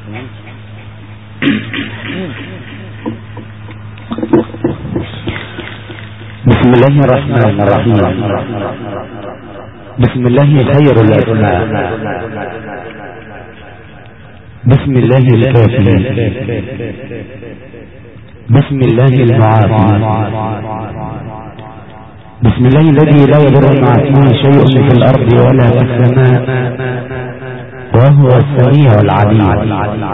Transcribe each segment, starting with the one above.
بسم الله الرحمن الرحيم. بسم الله خير الأسماء. بسم الله الكافي. بسم الله المعافي. بسم الله الذي لا يضر مع اسمه شيء في الأرض ولا في السماء وهو السميع العليم.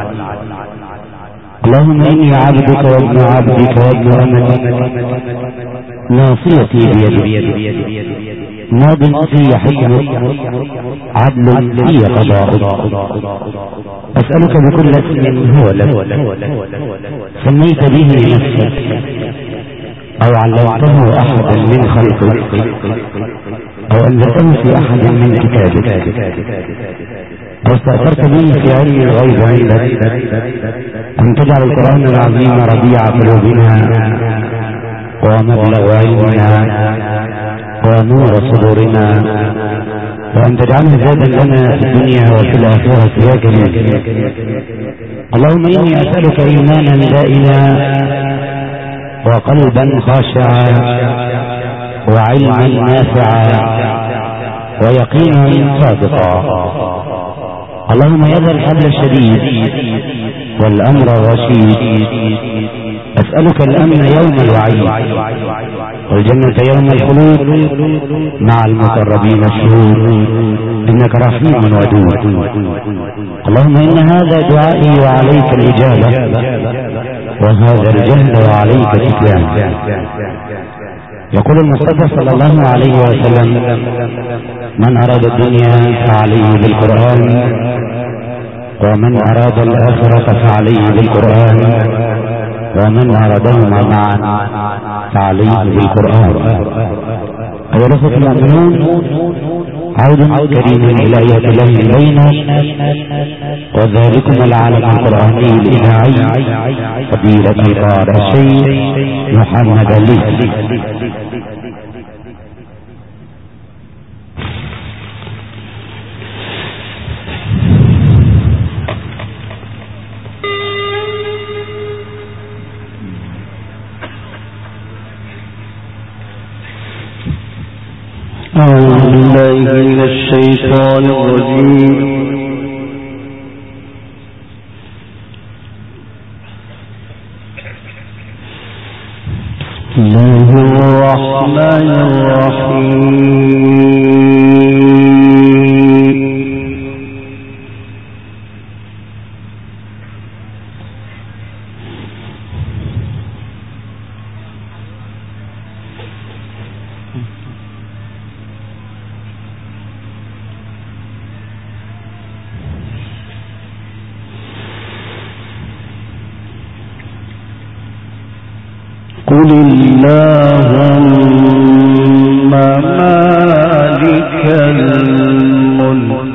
اللهم إني عبدك وابن عبدك وابن أمتك ناصيتي بيدك ماض في حكمك عدل في قضاءك. أسألك بكل اسم هو لك سميت به نفسك أو علمته أحدا من خلقك أو أنزلته في أحد من كتابك أو استأثرت به في علم الغيب عندك أن تجعل القرآن العظيم ربيع قلوبنا ومبلغ علمنا ونور صدورنا وأن تجعله زادا لنا في الدنيا وفي الآخرة يا كريم. اللهم إني أسألك إيمانا دائما وقلبا خاشعا وعلما نافعا ويقينا صادقا. اللهم يا ذا الحبل الشديد والأمر الرشيد أسألك الأمن يوم الوعيد والجنة يوم الخلود مع المقربين الشهود إنك رحيم ودود. اللهم إن هذا دعائي وعليك الإجابة وهذا الجهل وعليك التكلان. يقول المصطفى صلى الله عليه وسلم من أراد الدنيا فعليه بالقرآن ومن أراد الآخرة فعليه بالقرآن ومن أرادهما معا فعليه بالقرآن. أيها الأخوة المؤمنون، عود كريم إلى آيات الله بينه وذلكم العالم القرآني الإذاعي فضيلة القارئ الشيخ محمد علي. أعوذ بالله من الشيطان الرجيم. بسم الله الرحمن الرحيم. قل اللهم مالك الملك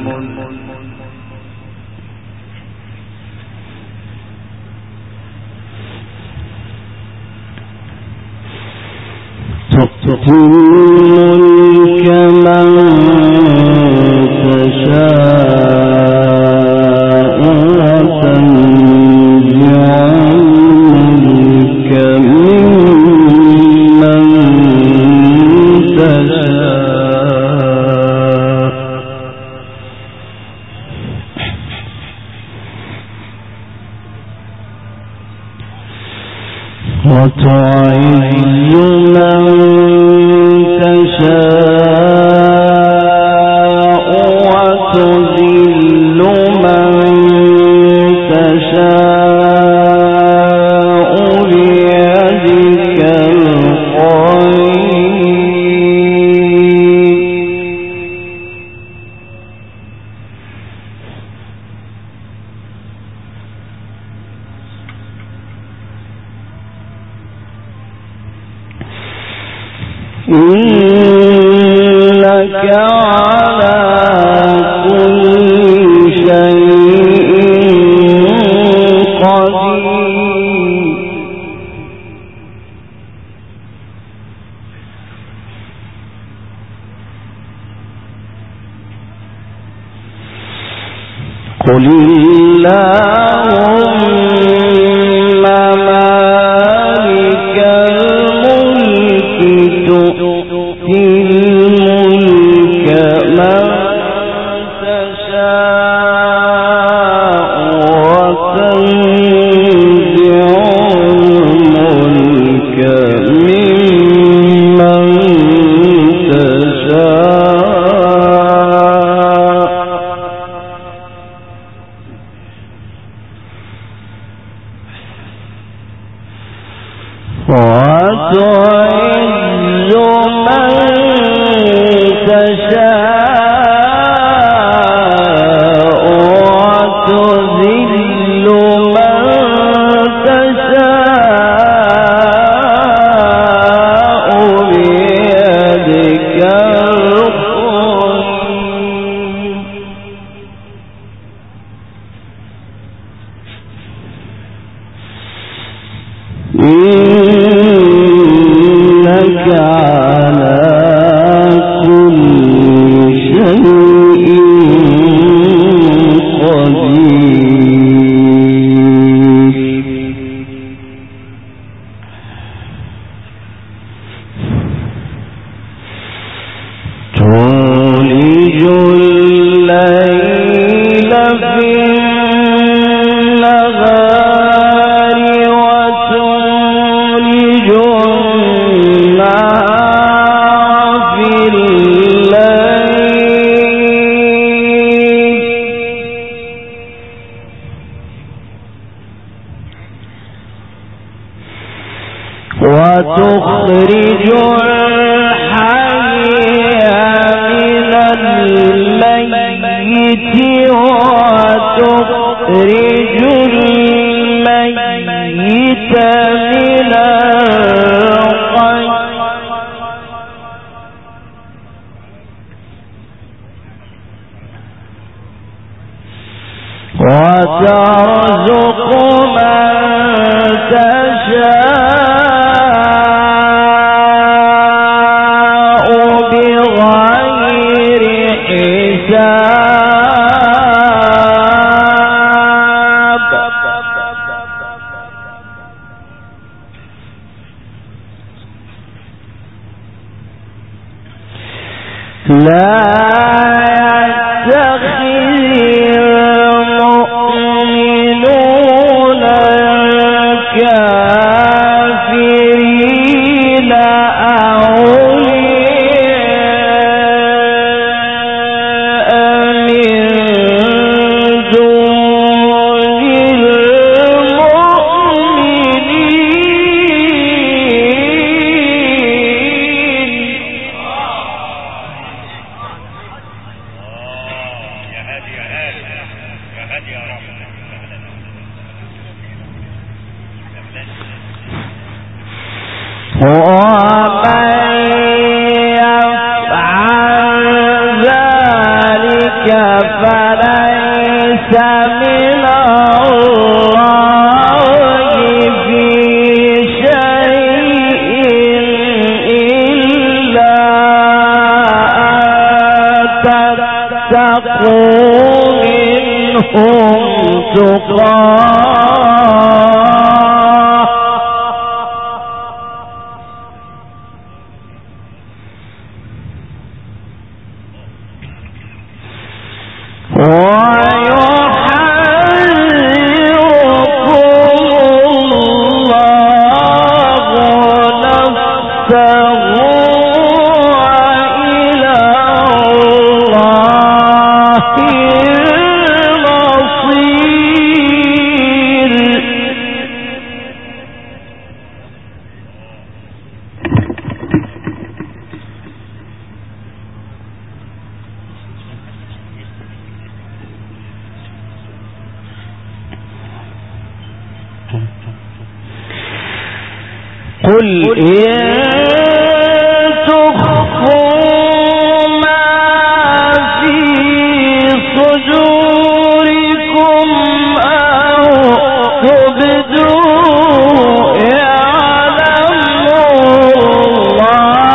تؤتي الملك من تشاء وتنزع الملك ممن تشاء وتعز من تشاء وتذل من تشاء بيدك الخير إنك على كل شيء قدير. قل قل اللهم مالك الملك تؤتي الملك من تشاء وتنزع الملك ممن إنك على كل شيء قدير. تولج الليل في النهار وتولج النهار في الليل وتخرج الميت وتخرج الميت من الحي وترزق من تشاء بغير حساب. لا يتخذ المؤمنون الكافرين أولياء من دون المؤمنين. ومن يفعل ذلك فليس من الله في شيء إلا أن تتقوا منهم تقاه ويحذركم الله نفسه وإلى الله المصير. قل إن تخفوا ما في صدوركم أو تبدوه يعلمه الله.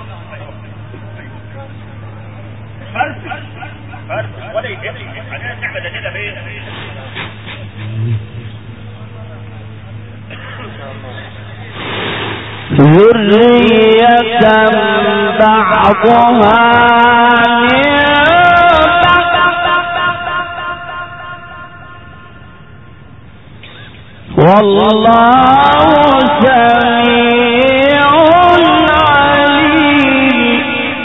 ولا يهمني نعمل كده بايه ذرية بعضها والله سميع عليم.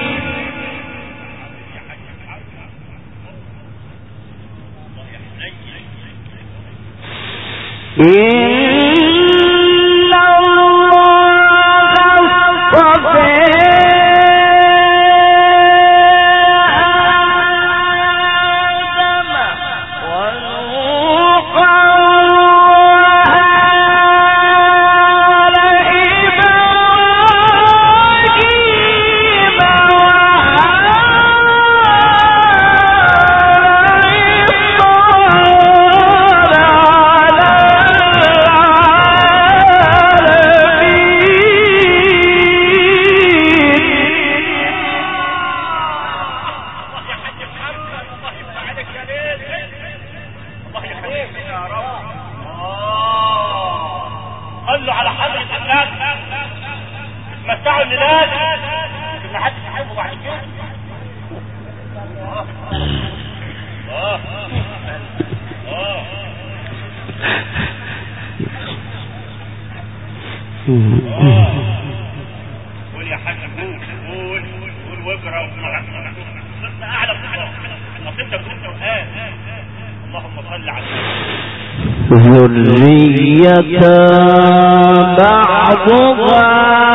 قول يا حاج قول واقرا صرنا اعلى نصيبك من القران. اللهم صل على ذرية بعضها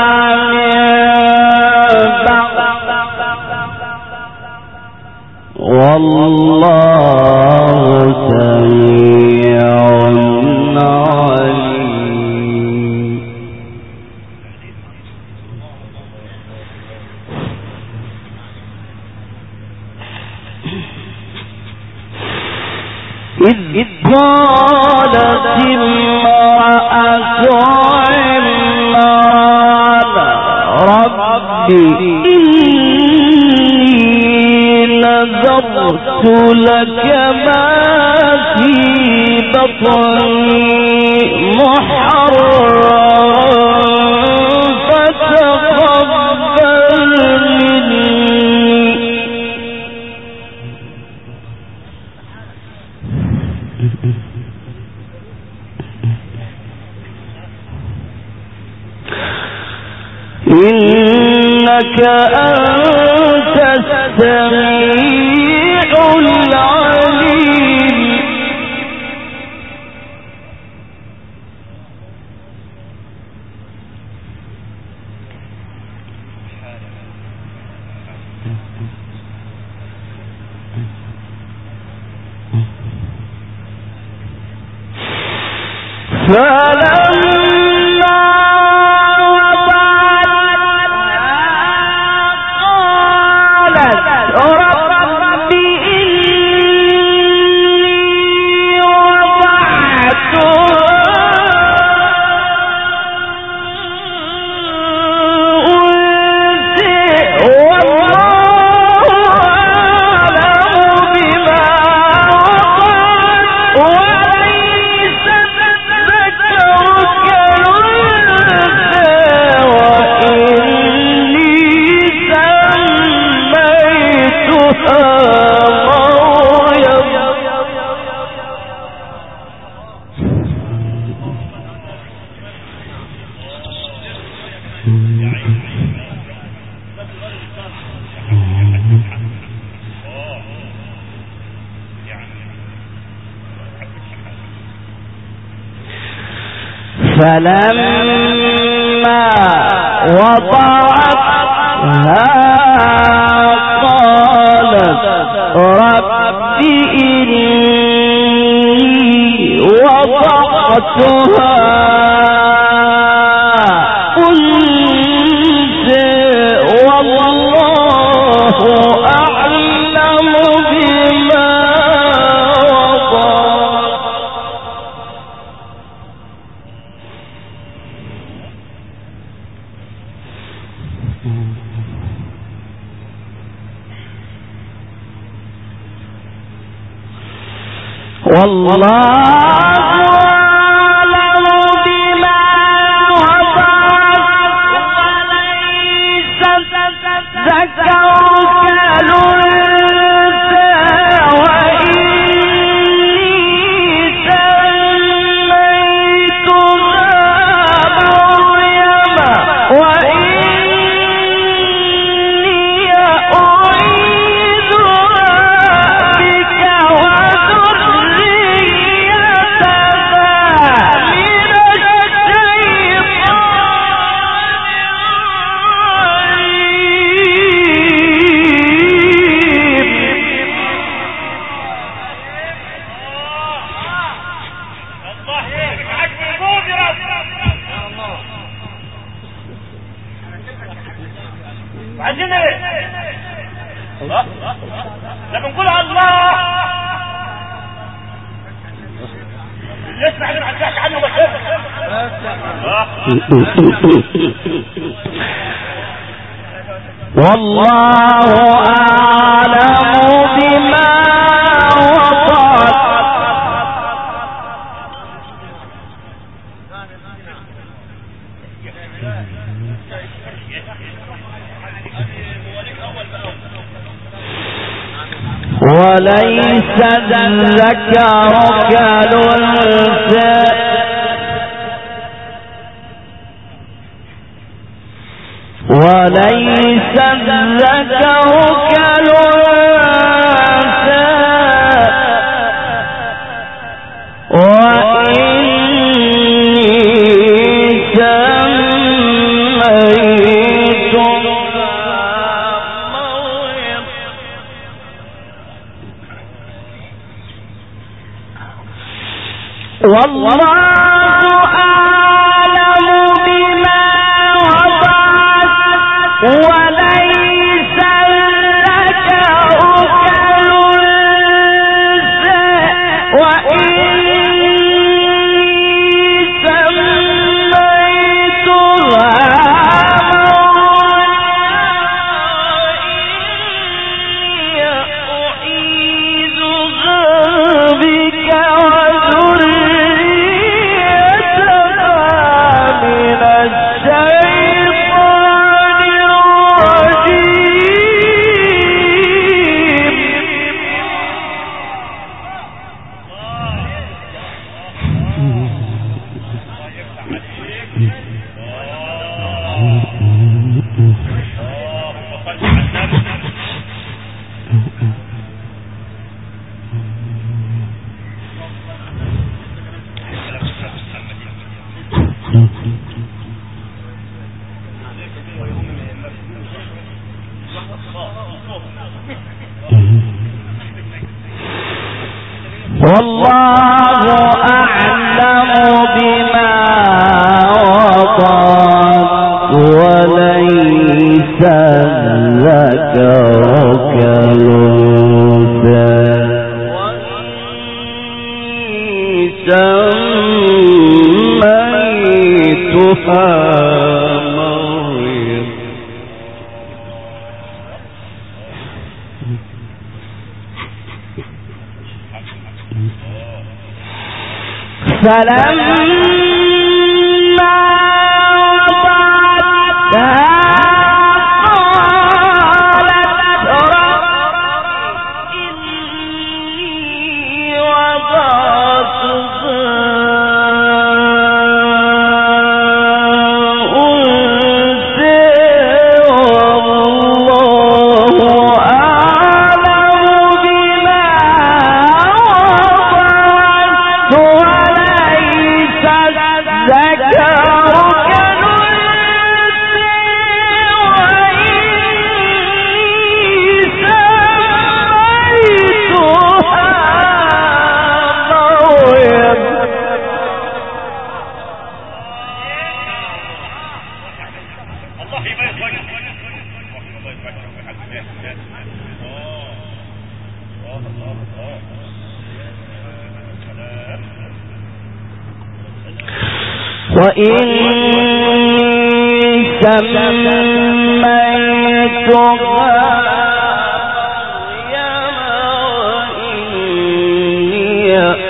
والله سميع عليم. إذ قالت امرأة عمران رب إني نذرت لك ما في بطني محررا فتقبل مني. إنك أنت السميع العليم. فلما رب إني وضعتها أنثى والله أعلم بما وضعت وليس الذكر كالأنثى وإني فلما وضعتها قالت رب إني وضعتها أنثى والله أعلم بما وضعت. والله أعلم بما وضعت وليس الذكر كالأنثى وليس الذكر كالأنثى وإني سميتها مريم والله وليس الذكر كالأنثى وإني سميتها مريم أعيذها بك وذريتها من والله أعلم بما وضعت وليس الذكر كالأنثى وإني سميتها مريم فلما وضعتها قالت رب إني وضعتها أنثى والله أعلم بما وضعت وليس الذكر كالأنثى وإني سميتها مريم الله يبارك لك. وإني سميتها مريم وإني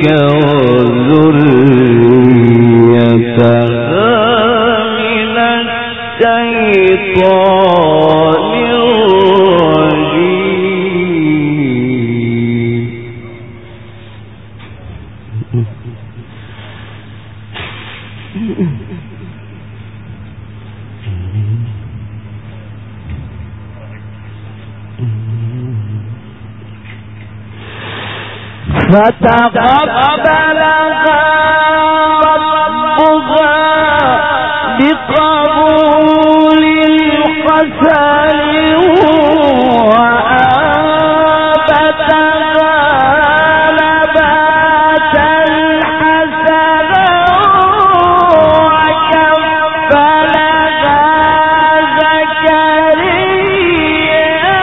فتقبلها ربها بقبول الحسن وأنبتها نباتا حسنا وكفلها زكريا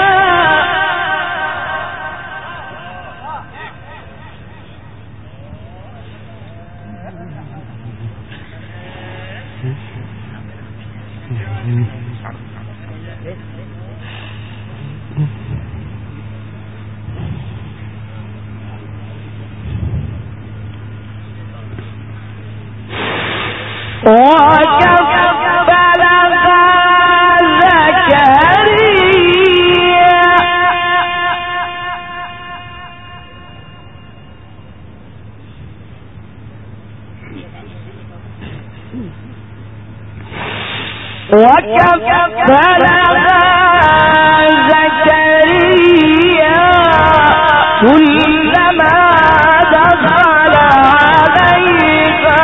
كلما دخل عليها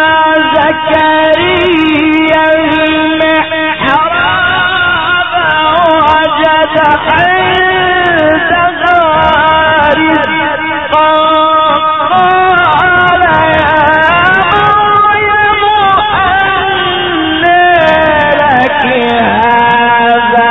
زكريا المحراب وجد عندها رزقا قال يا مريم أنى لك هذا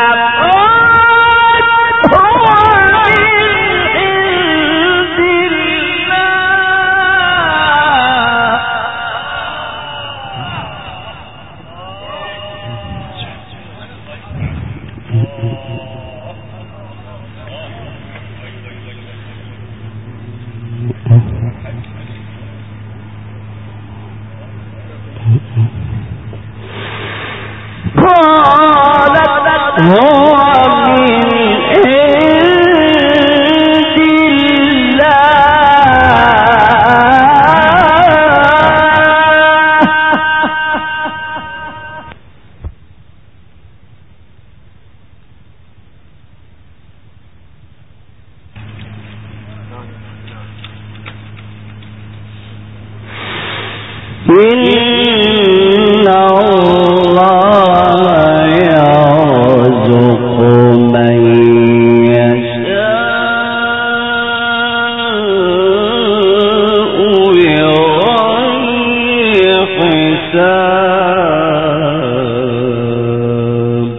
إن الله يرزق من يشاء بغير حساب.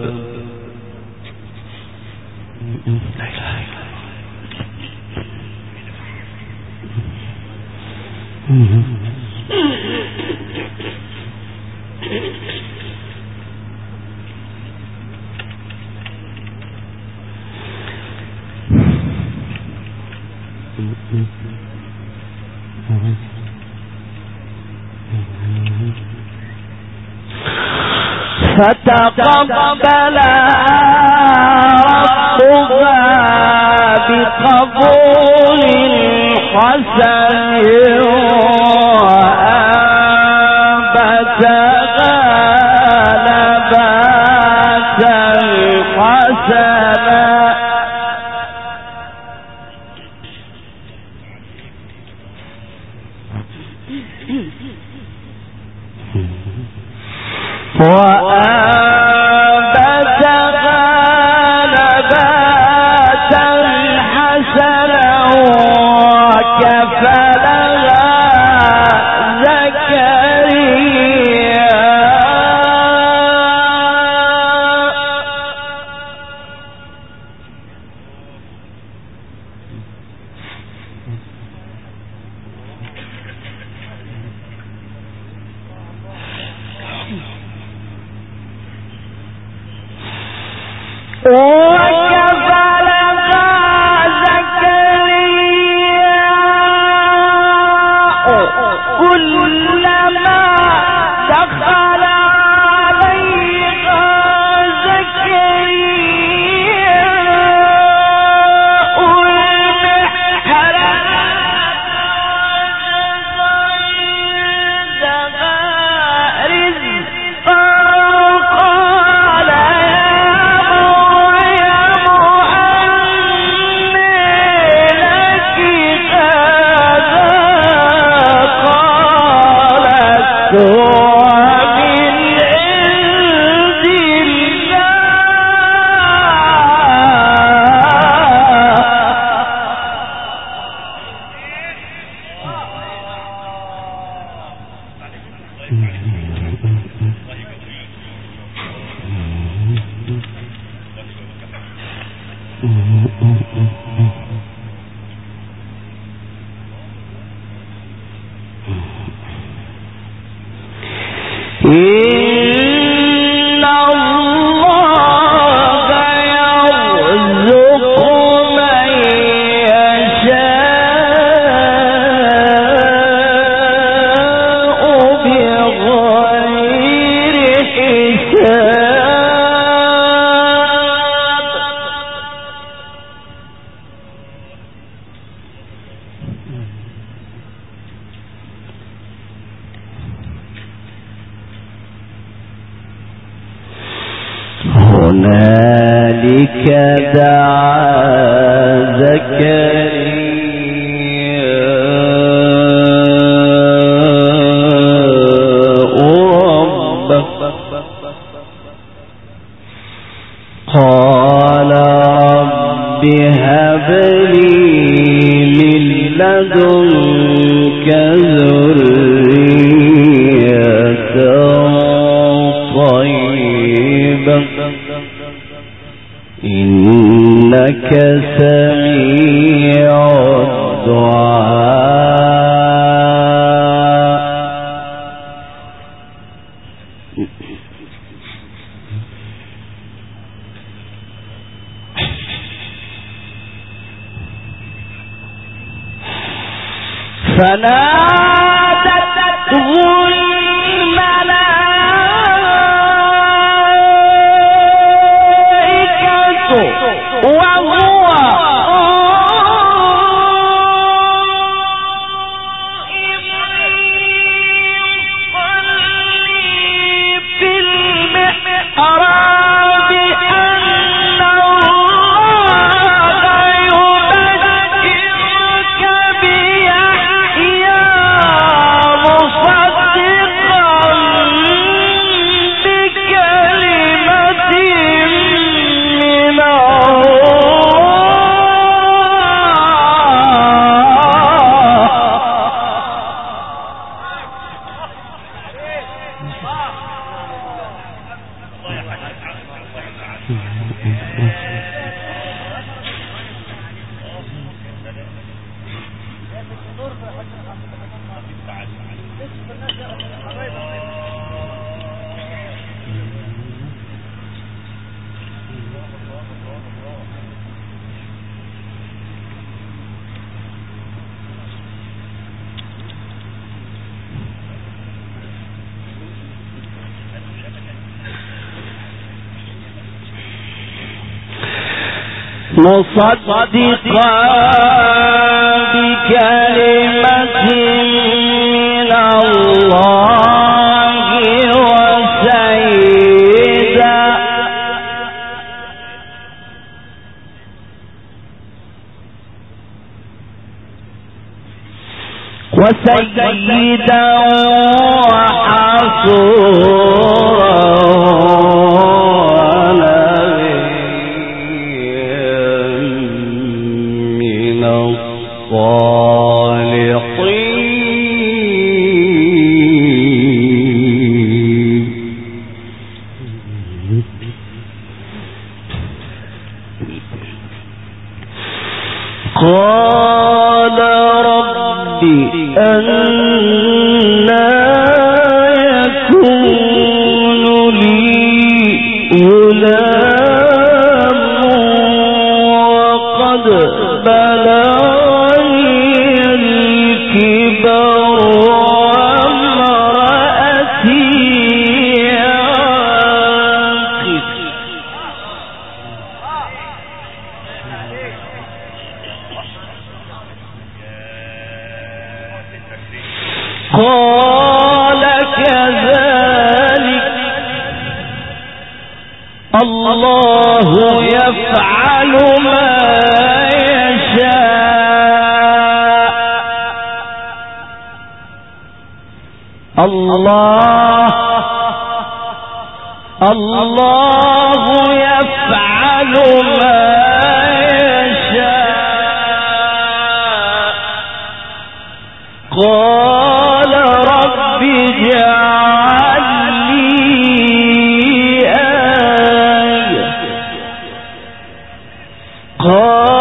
فتقبلها ربها بقبول حسن وأنبتها نباتا حسنا هنالك دعا زكريا ربه قال رب هب لي من لدنك ذرية طيبة إنك سميع الدعاء. فنادته الملائكة وهو يصلي في المحراب أن الله يبشرك بيحيى مصدقا بكلمة من مصدقا بكلمة من الله وسيدا وحصورا من الصالحين. قال رب أنى يكون لي غلام وقد بلغني الكبر وامرأتي عاقر. قال كذلك الله يفعل ما يشاء. الله يفعل ما يشاء. قال رب اجعل لي آية. قال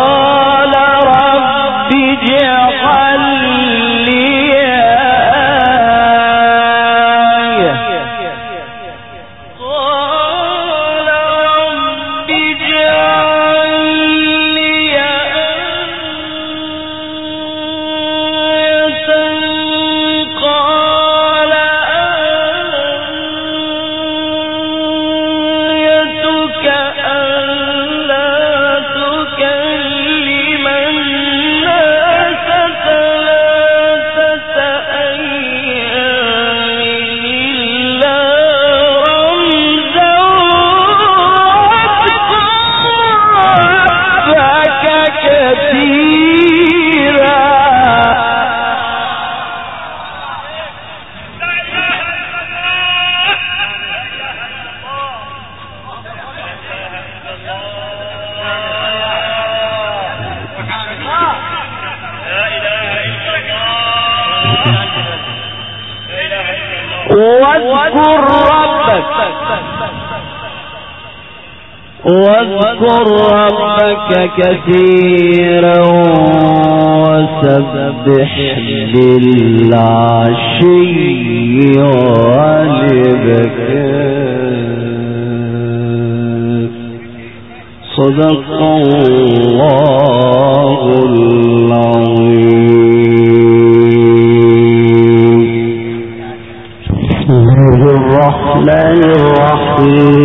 واذكر ربك كثيرا وسبح بالعشي والإبكار. صدق الله العظيم. بسم الله الرحمن الرحيم.